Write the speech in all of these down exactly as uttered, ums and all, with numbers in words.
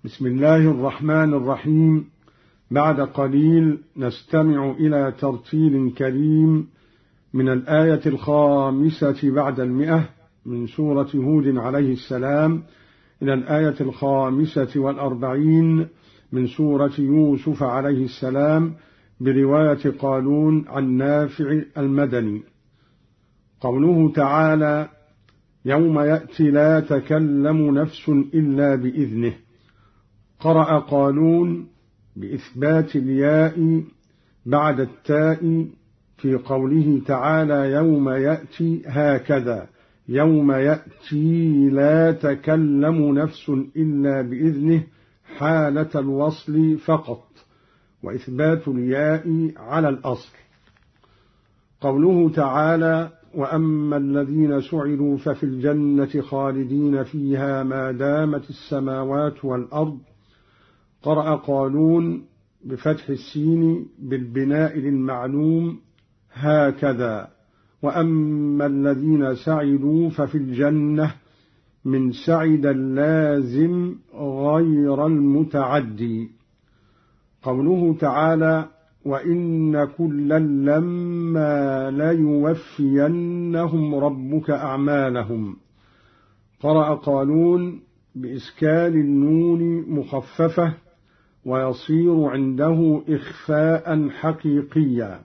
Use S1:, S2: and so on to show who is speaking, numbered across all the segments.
S1: بسم الله الرحمن الرحيم. بعد قليل نستمع إلى ترتيل كريم من الآية الخامسة بعد المئة من سورة هود عليه السلام إلى الآية الخامسة والأربعين من سورة يوسف عليه السلام برواية قالون عن نافع المدني. قوله تعالى: يوم يأتي لا تكلم نفس إلا بإذنه. قرأ قالون بإثبات الياء بعد التاء في قوله تعالى: يوم يأتي هكذا، يوم يأتي لا تكلم نفس إلا بإذنه حالة الوصل فقط، وإثبات الياء على الأصل. قوله تعالى: وأما الذين سعدوا ففي الجنة خالدين فيها ما دامت السماوات والأرض. قرأ قالون بفتح السين بالبناء للمعلوم هكذا، وأما الذين سعدوا ففي الجنة من سعد اللازم غير المتعدي. قوله تعالى: وإن كلا لما ليوفينهم ربك أعمالهم. قرأ قالون بإسكان النون مخففة ويصير عنده إخفاء حقيقيا،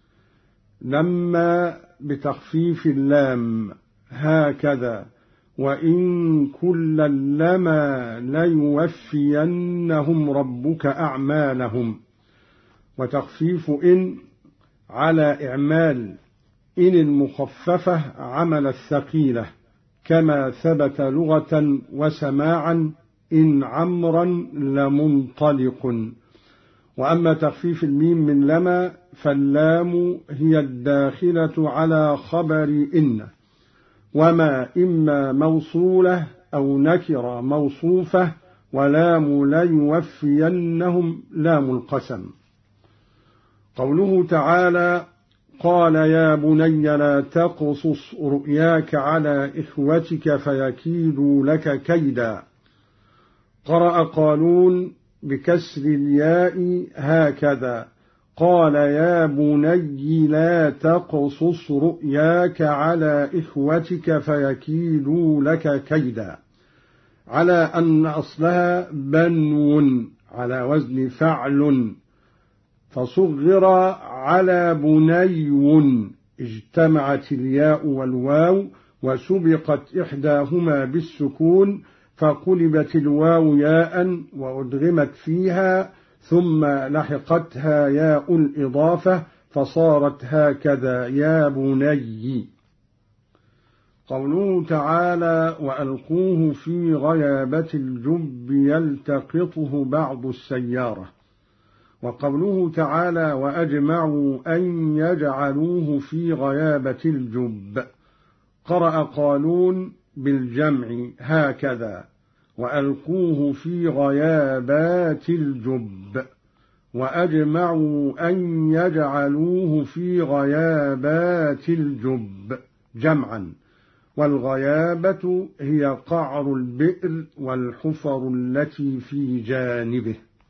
S1: لما بتخفيف اللام هكذا، وإن كلا لما ليوفينهم ربك أعمالهم، وتخفيف إن على إعمال إن المخففة عمل الثقيلة، كما ثبت لغة وسماعا: إن عمرا لمنطلق. وأما تخفيف الميم من لما فاللام هي الداخلة على خبر إن، وما إما موصولة أو نكرة موصوفة، ولام ليوفينهم لام القسم. قوله تعالى: قال يا بني لا تقصص رؤياك على إخوتك فيكيدوا لك كيدا. قرأ قالون بكسر الياء هكذا، قال يا بني لا تقصص رؤياك على إخوتك فيكيدوا لك كيدا، على أن أصلها بنو على وزن فعل، فصغر على بني، اجتمعت الياء والواو وسبقت إحداهما بالسكون، فقلبت الواو ياء وأدغمت فيها، ثم لحقتها ياء الإضافة فصارت هكذا يا بني. قوله تعالى: وألقوه في غيابة الجب يلتقطه بعض السيارة. وقوله تعالى: وأجمعوا أن يجعلوه في غيابة الجب. قرأ قالون بالجمع هكذا، وألقوه في غيابات الجب، وأجمعوا أن يجعلوه في غيابات الجب جمعا، والغيابة هي قعر البئر والحفر التي في جانبه.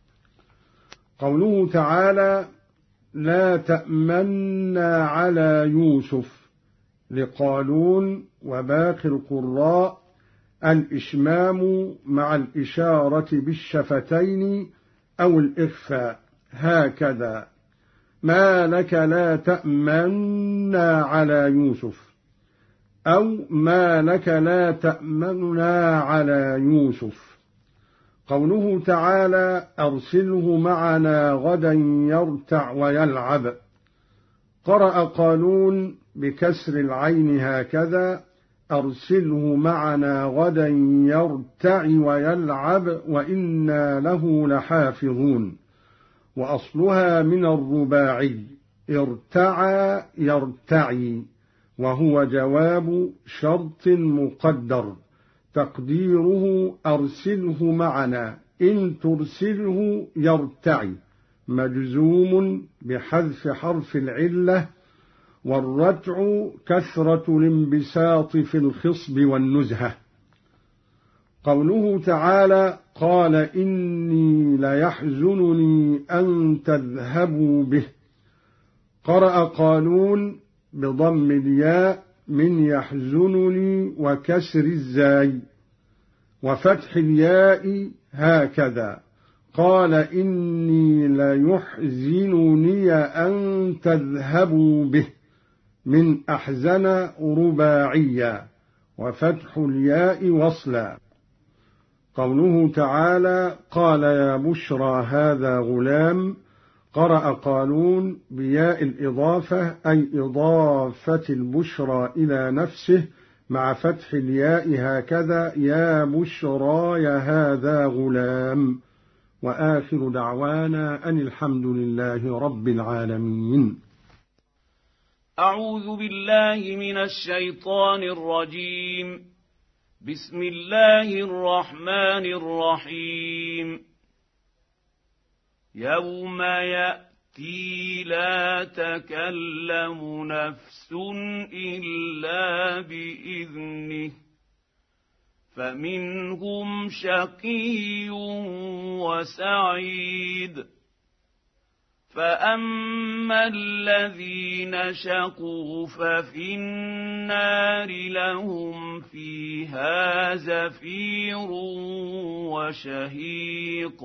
S1: قوله تعالى: لا تأمنا على يوسف. لقالون وباقي القراء الإشمام مع الإشارة بالشفتين أو الإخفاء هكذا، ما لك لا تأمنا على يوسف، أو ما لك لا تأمنا على يوسف. قوله تعالى: أرسله معنا غدا يرتع ويلعب. قرأ قالون بكسر العين هكذا، أرسله معنا غدا يرتع ويلعب وإنا له لحافظون. وأصلها من الرباعي ارتعى يرتعي، وهو جواب شرط مقدر تقديره أرسله معنا إن ترسله يرتعي، مجزوم بحذف حرف العلة، والرتع كثرة الانبساط في الخصب والنزهة. قوله تعالى: قال إني ليحزنني أن تذهبوا به. قرأ قالون بضم الياء من يحزنني وكسر الزاي وفتح الياء هكذا. قال إني ليحزنني أن تذهبوا به من أحزن رباعيا وفتح الياء وصلا. قوله تعالى: قال يا بشرى هذا غلام. قرأ قالون بياء الإضافة أي إضافة البشرى إلى نفسه مع فتح الياء هكذا: يا بشرى يا هذا غلام. وآخر دعوانا أن الحمد لله رب العالمين.
S2: أعوذ بالله من الشيطان الرجيم. بسم الله الرحمن الرحيم. يوم يأتي لا تكلم نفس إلا بإذنه فمنهم شقي وسعيد. فأما الذين شقوا ففي النار لهم فيها زفير وشهيق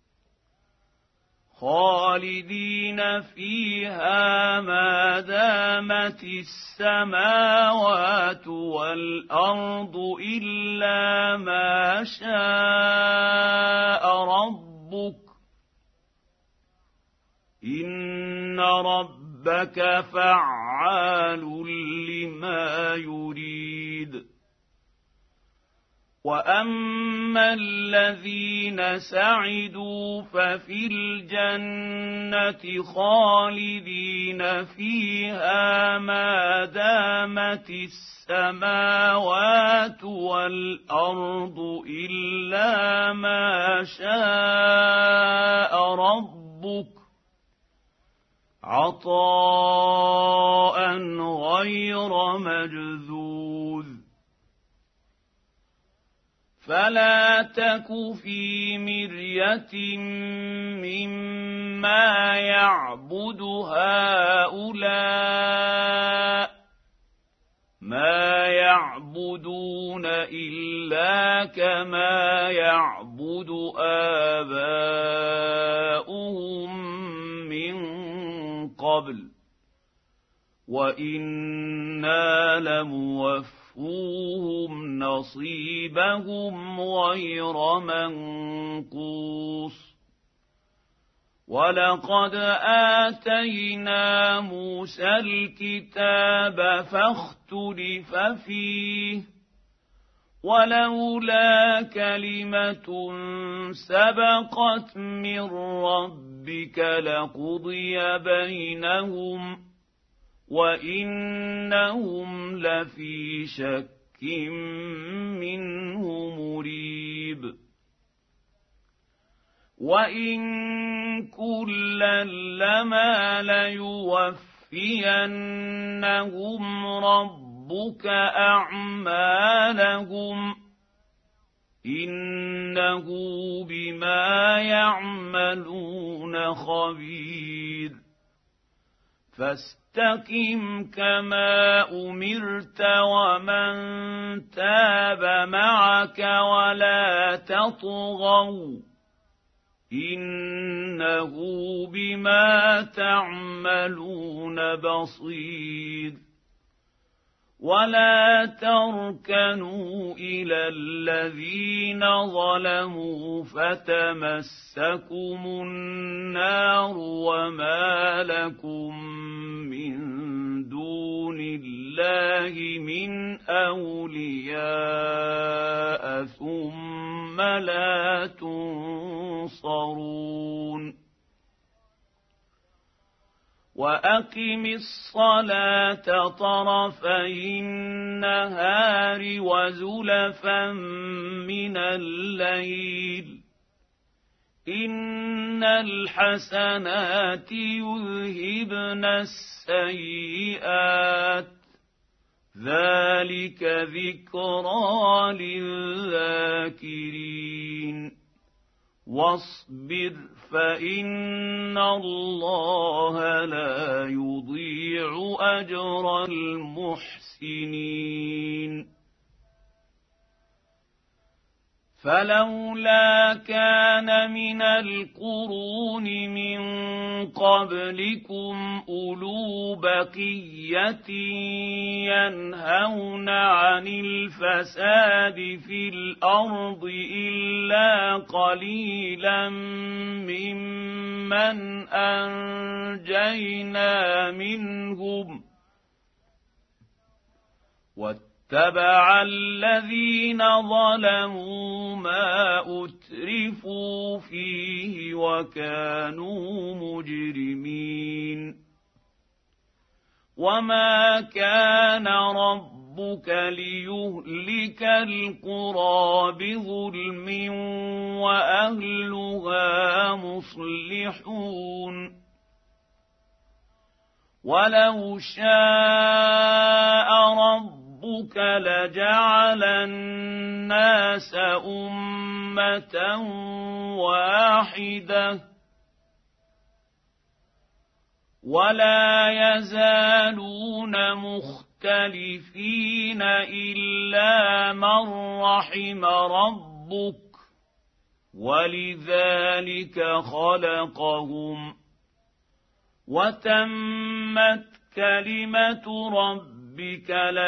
S2: خالدين فيها ما دامت السماوات والأرض إلا ما شاء ربك إن ربك فعال لما يريد. وأما الذين سعدوا ففي الجنة خالدين فيها ما دامت السماوات والأرض إلا ما شاء ربك عطاء غير مجذوذ. فلا تك في مرية مما يعبد هؤلاء ما يعبدون إلا كما يعبد آباؤهم من قبل وإنا لموفوهم نصيبهم غير منقوص. ولقد آتينا موسى الكتاب فاختلف فيه ولولا كلمة سبقت من ربك لقضي بينهم وإنهم لفي شك منه مريب. وإن كلا لما ليوفينهم ربك أعمالهم إنه بما يعملون خبير. فاستقم كما أمرت ومن تاب معك ولا تطغوا إنه بما تعملون بصير. ولا تركنوا إلى الذين ظلموا فتمسكم النار وما لكم من دون الله من أولياء ثم لا تنصرون. وأقم الصلاة طرفي النهار وزلفا من الليل إن الحسنات يذهبن السيئات ذلك ذكرى للذاكرين واصبر فإن الله لا يضيع أجر المحسنين فلولا كان من القرون من قبلكم أولو بقية ينهون عن الفساد في الأرض إلا قليلا ممن أنجينا منهم واتبع الذين ظلموا ما أترفوا فيه وكانوا مجرمين وما كان ربك ليهلك القرى بظلم وأهلها مصلحون ولو شاء ربك ربك لجعل الناس أمة واحدة ولا يزالون مختلفين إلا من رحم ربك ولذلك خلقهم وتمت كلمة ربك ربك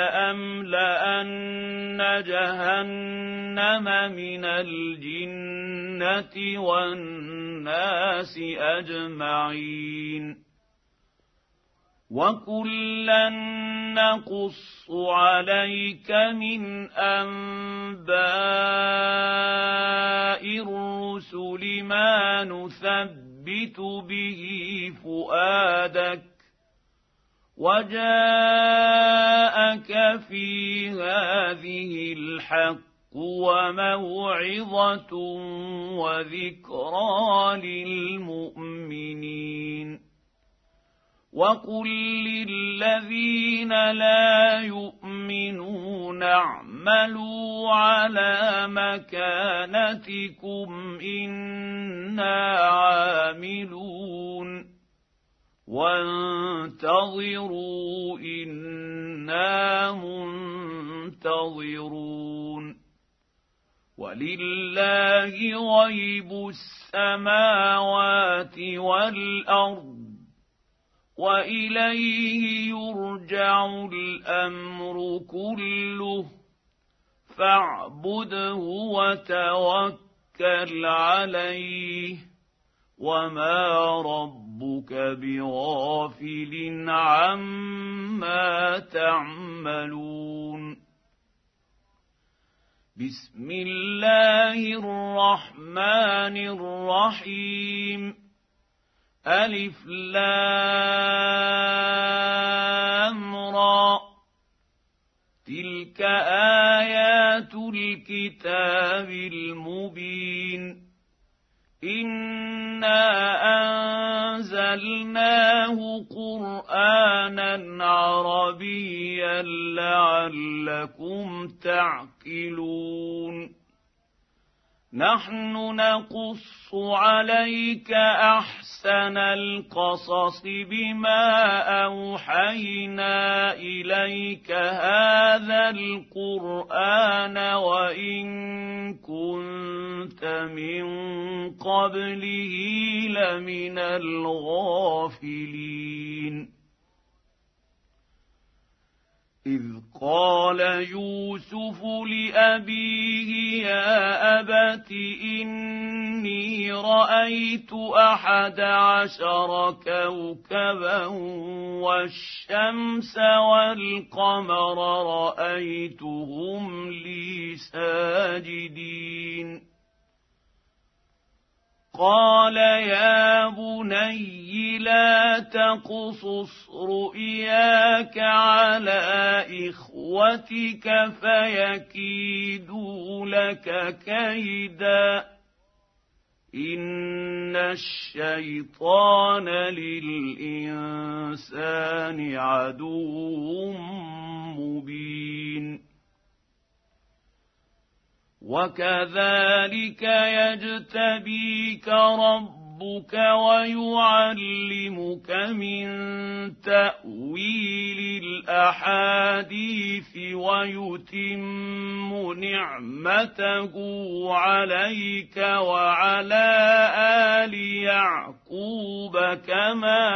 S2: لأملأن جهنم من الجنة والناس أجمعين وكلا نقص عليك من أنباء الرسل ما نثبت به فؤادك وجاءك في هذه الحق وموعظة وذكرى للمؤمنين وقل للذين لا يؤمنون اعملوا على مكانتكم إنا عاملون وانتظروا إنا منتظرون ولله غيب السماوات والأرض وإليه يرجع الأمر كله فاعبده وتوكل عليه وما ربك بغافل عما تعملون بسم الله الرحمن الرحيم ألف لام را تلك آيات الكتاب المبين إنا أنزلناه قرآنا عربيا لعلكم تعقلون نحن نقص عليك أحسن القصص بما أوحينا إليك هذا القرآن وإن كنت من قبله لمن الغافلين إذ قال يوسف لأبيه يا أبت إني رأيت أحد عشر كوكبا والشمس والقمر رأيتهم لي ساجدين قال يا بني لا تقصص رؤياك على إخوتك فيكيدوا لك كيدا إن الشيطان للإنسان عدو مبين وكذلك يجتبيك ربك ويعلمك من تأويل الأحاديث ويتم نعمته عليك وعلى آل يعقوب كما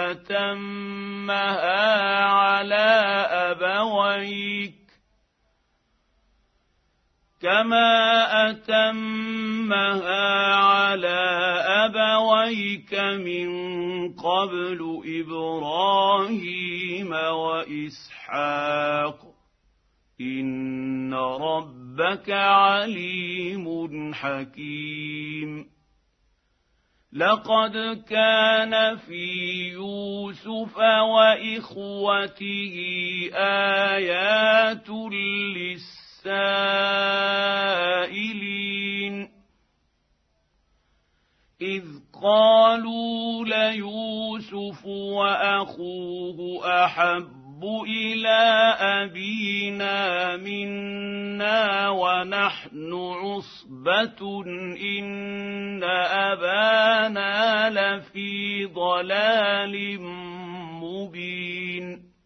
S2: أتمها على أبويك كما أتمها على أبويك من قبل إبراهيم وإسحاق إن ربك عليم حكيم لقد كان في يوسف وإخوته آيات للسائلين السائلين إذ قالوا ليوسف وأخوه أحب إلى أبينا منا ونحن عصبة إن أبانا لفي ضلال مبين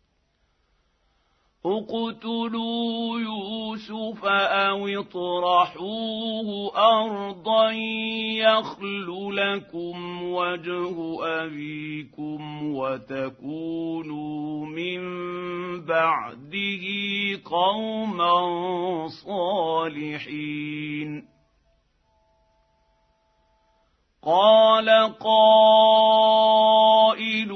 S2: اقتلوا يوسف أو اطرحوه أرضا يخل لكم وجه أبيكم وتكونوا من بعده قوما صالحين قال قائل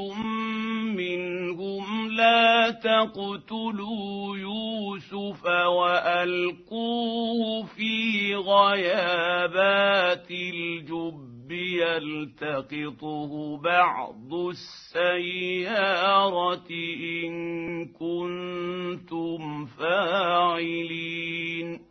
S2: منهم لا تقتلوا يوسف وألقوه في غيابات الجب يلتقطه بعض السيارة إن كنتم فاعلين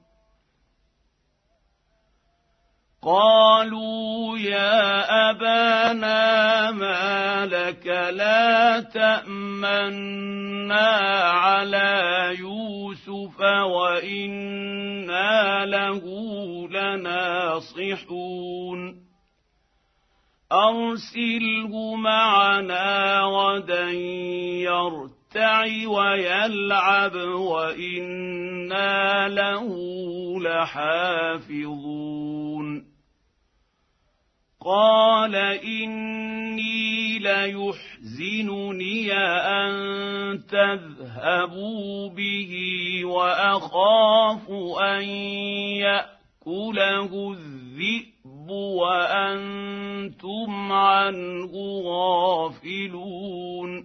S2: قالوا يا أبانا ما لك لا تأمنا على يوسف وإنا له لناصحون أرسله معنا غدا يرتع ويلعب وإنا له لحافظون قال إني ليحزنني أن تذهبوا به وأخاف أن يأكله الذئب وأنتم عنه غافلون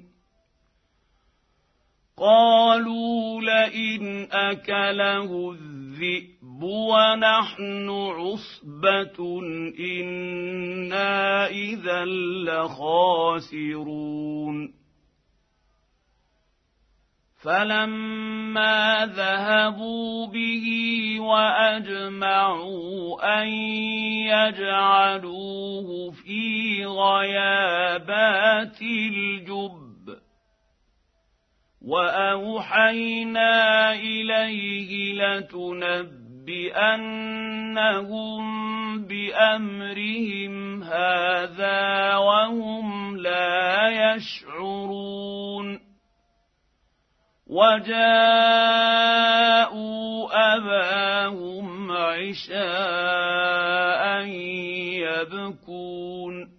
S2: قالوا لئن أكله الذئب ونحن عصبة إنا إذا لخاسرون فلما ذهبوا به وأجمعوا أن يجعلوه في غيابات الجب وأوحينا إليه لتنبئنهم بأمرهم هذا وهم لا يشعرون وجاءوا أباهم عشاء يبكون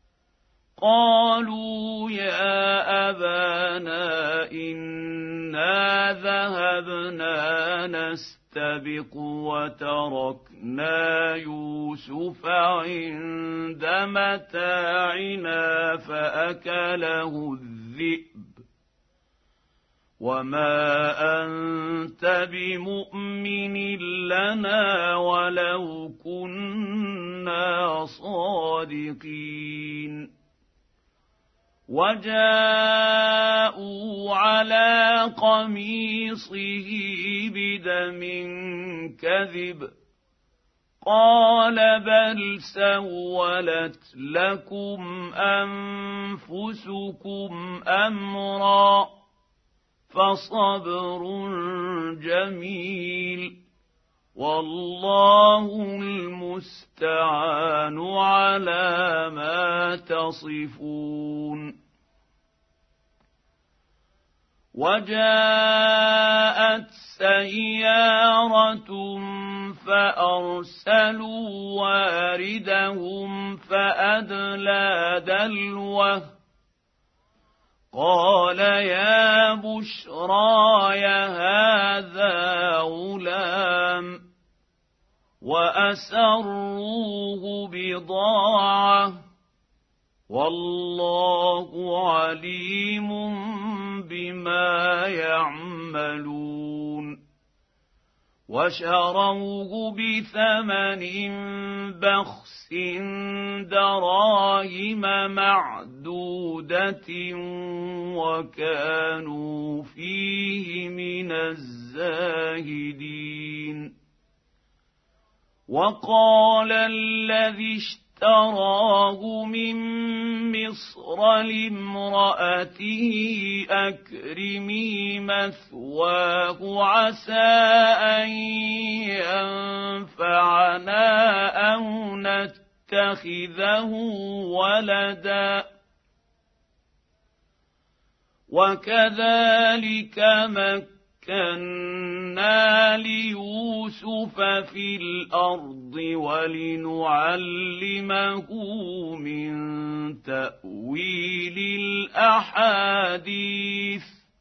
S2: قالوا يا أبانا إنا ذهبنا نستبق وتركنا يوسف عند متاعنا فأكله الذئب وما أنت بمؤمن لنا ولو كنا صادقين وجاءوا على قميصه بدم كذب قال بل سولت لكم أنفسكم أمرا فصبر جميل والله المستعان على ما تصفون. وجاءت سيارة فأرسلوا واردهم فأدلى دلوه قال يا بشراي هذا غلام وأسروه بضاعة والله عليم بما يعملون. وشروه بثمن بخس دراهم معدودة وكانوا فيه من الزاهدين. وقال الذي اشتراه من مصر لامرأته أكرمي مثواه عسى أن ينفعنا أو نتخذه ولدا وكذلك مكنا ليوسف في الأرض ولنعلمه من تأويل الأحاديث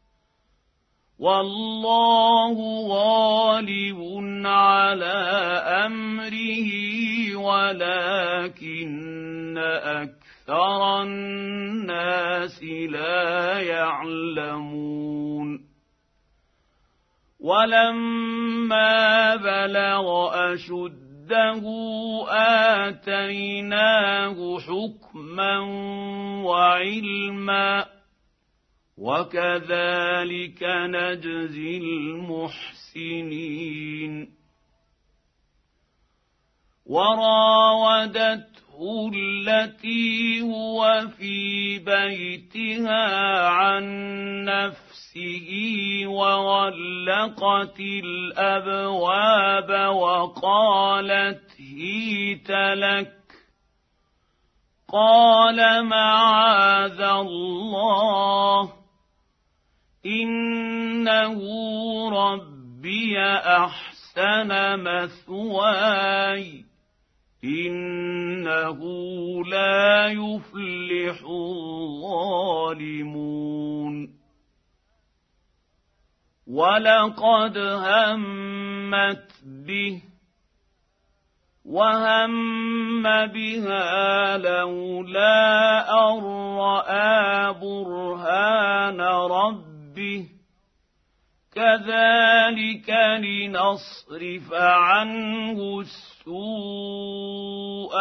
S2: والله غالب على أمره ولكن أكثر الناس لا يعلمون. ولما بلغ أشده آتيناه حكما وعلما وكذلك نجزي المحسنين. وراودته التي هو في بيتها عن نفسه وغلقت الأبواب وقالت هيت لك قال معاذ الله إنه ربي أحسن مثواي إنه لا يفلح الظالمون. ولقد همت به وهم بها لولا أن رأى برهان ربه كذلك لنصرف عنه السوء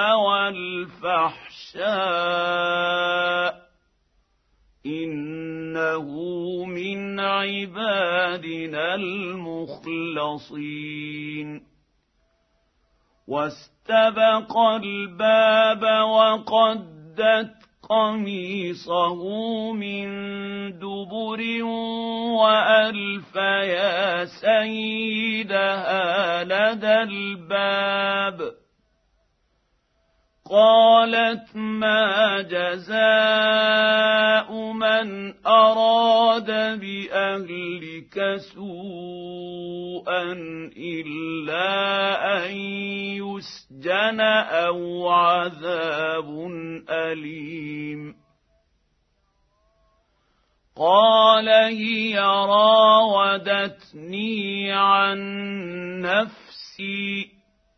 S2: والفحشاء إنه من عبادنا المخلصين. واستبق الباب وقدت قميصه من دبر وألف يا سيدها لدى الباب قالت ما جزاء من أراد بأهلك سوءا إلا أن يسجن أو عذاب أليم. قال هي راودتني عن نفسي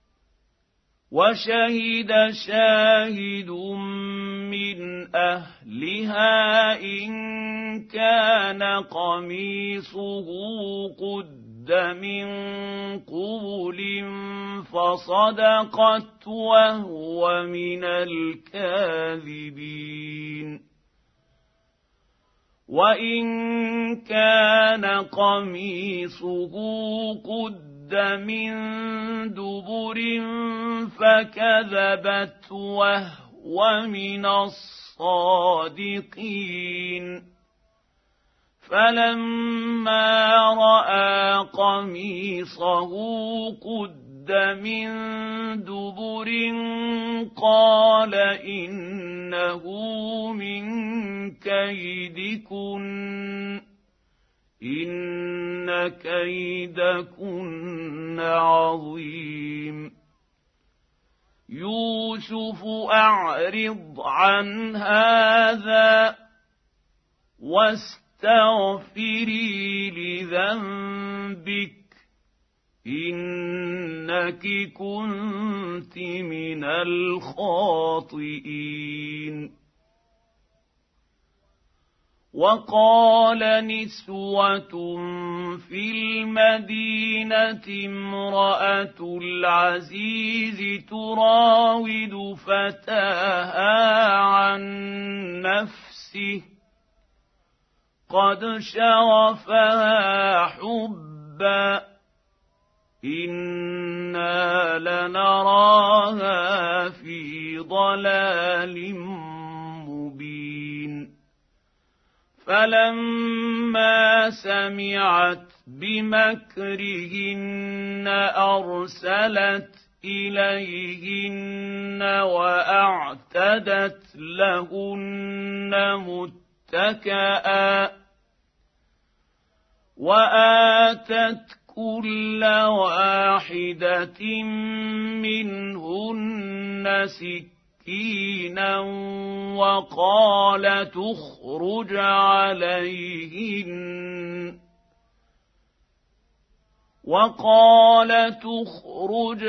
S2: وشهد شاهد من أهلها إن كان قميصه قد من قبل فصدقت وهو من الكاذبين. وإن كان قميصه قد من دبر فكذبت وهو من الصادقين. فلما رأى قميصه قد من دبر قال إنه من كيدكن إن كيدكن عظيم يوسف أعرض عن هذا واستغفري لذنبك إنك كنت من الخاطئين. وقال نسوة في المدينة امرأة العزيز تراود فتاها عن نفسه قد شغفها حبا إنا لنراها في ضلال مبين. فلما سمعت بمكرهن أرسلت إليهن وأعتدت لهن متكئا وآتت كل واحدة منهن سكينا وقال تخرج عليهن وقال تخرج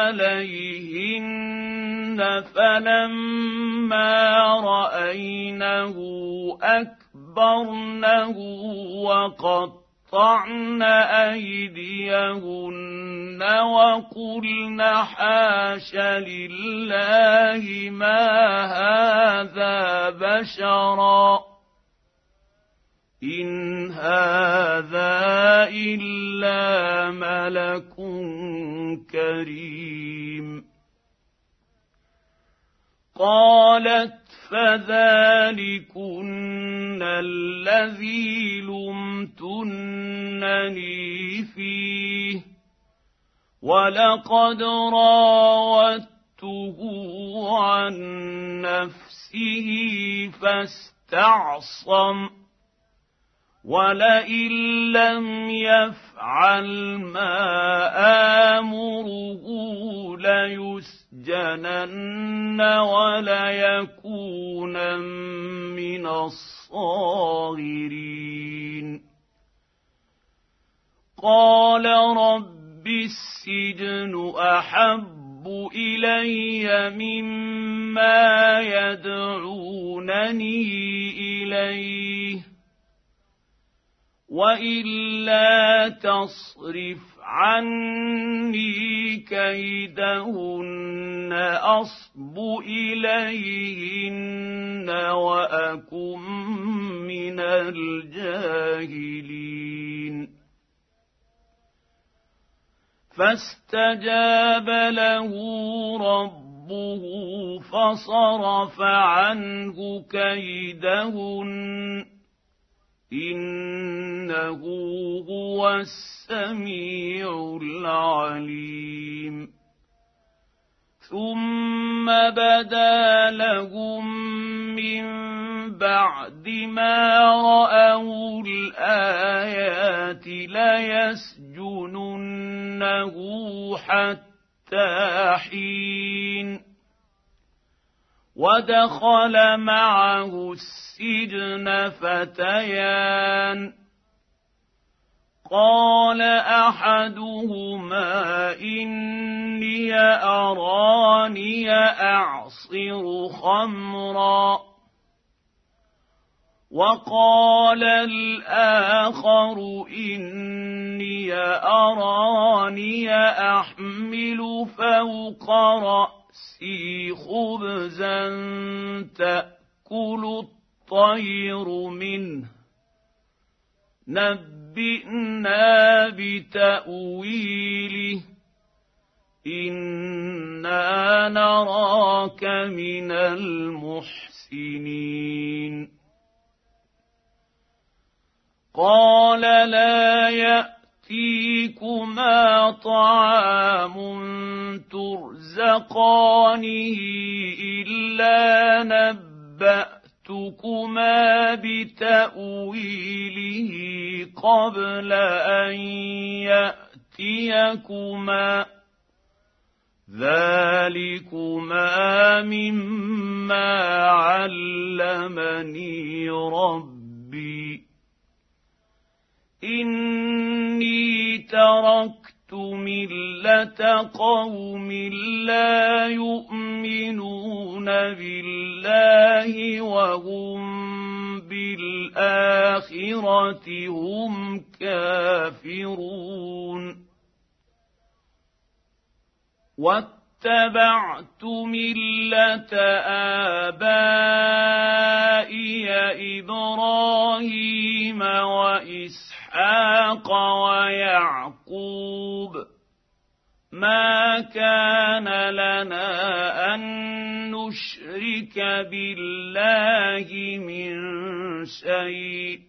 S2: عليهن فلما رأينه أكبرنه وقطعن أيديهن وقلن حاش لله ما هذا بشرا إن هذا إلا ملك كريم. قالت فذلكن الذي لمتنني فيه ولقد راودته عن نفسه فاستعصم ولئن لم يفعل ما آمره ليسجنن وليكون من الصاغرين. قال رب السجن أحب إلي مما يدعونني إليه وإلا تصرف عني كيدهن أصب إليهن وأكن من الجاهلين. فاستجاب له ربه فصرف عنه كيدهن إنه هو السميع العليم. ثم بدا لهم من بعد ما رأوا الآيات ليسجننه حتى حين. ودخل معه السجن فتيان قال أحدهما إني أراني أعصر خمرا وقال الآخر إني أراني أحمل فوق رأسي خبزا تأكل الطير منه نبئنا بتأويله إنا نراك من المحسنين. قال لا يأتيكما طعام ترزقانه إلا نبأتكما بتأويله قبل أن يأتيكما ذلكما مما علمني ربي إني تركت ملة قوم لا يؤمنون بالله وهم بالآخرة هم كافرون واتبعت ملة آبائي إبراهيم وإسحاق ويعقوب ما كان لنا أن نشرك بالله من شيء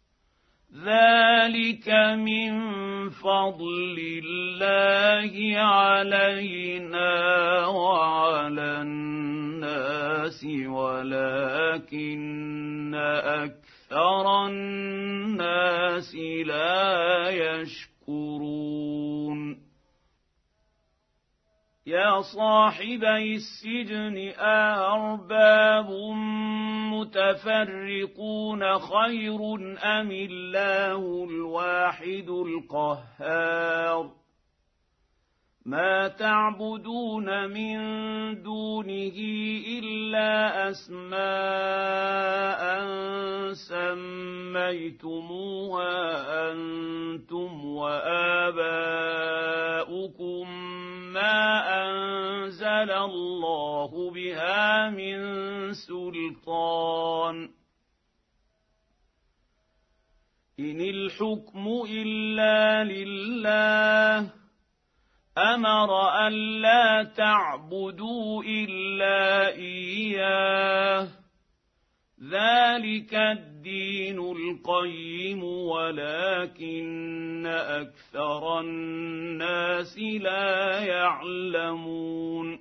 S2: ذلك من فضل الله علينا وعلى الناس ولكن أكثر الناس لا يشكرون يا صاحبي السجن أأرباب متفرقون خير أم الله الواحد القهار ما تعبدون من دونه إلا أسماء سميتموها أنتم وآباؤكم ما أنزل الله بها من سلطان إن الحكم إلا لله أمر ألا تعبدوا إلا إياه ذلك الدين القيم ولكن أكثر الناس لا يعلمون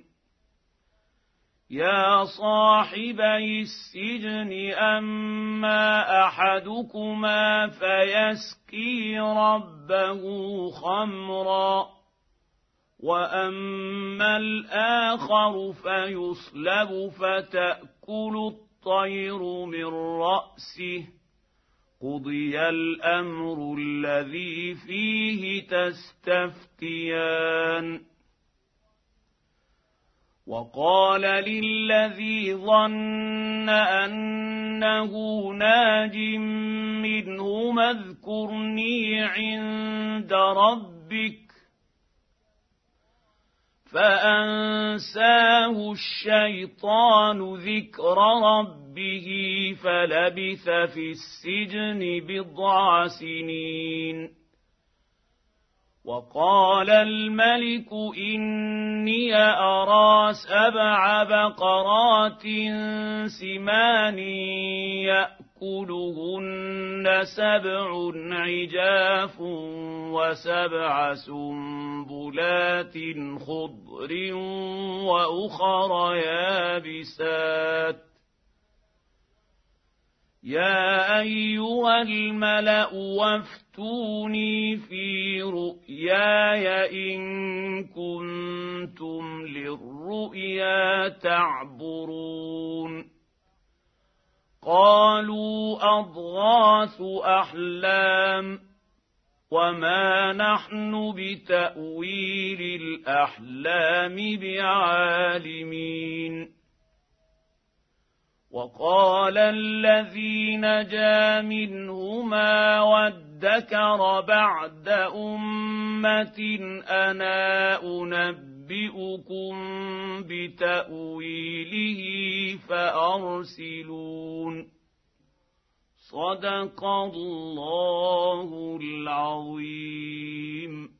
S2: يا صاحبي السجن أما أحدكما فيسقي ربه خمرا وأما الآخر فيصلب فتأكل الطير من رأسه قضي الأمر الذي فيه تستفتيان وقال للذي ظن أنه ناج منهما اذكرني عند ربك فأنساه الشيطان ذكر ربه فلبث في السجن بضع سنين وقال الملك إني أرى سبع بقرات سمان يأكلهن سبع عجاف وسبع سنبلات خضر وأخر يابسات يا أيها الملأ وافتوني في رؤياي إن كنتم للرؤيا تعبرون قالوا أضغاث أحلام وما نحن بتأويل الأحلام بعالمين وقال الذي نجا منهما وادكر بعد أمة أنا أنبئكم بتأويله فأرسلون صدق الله العظيم.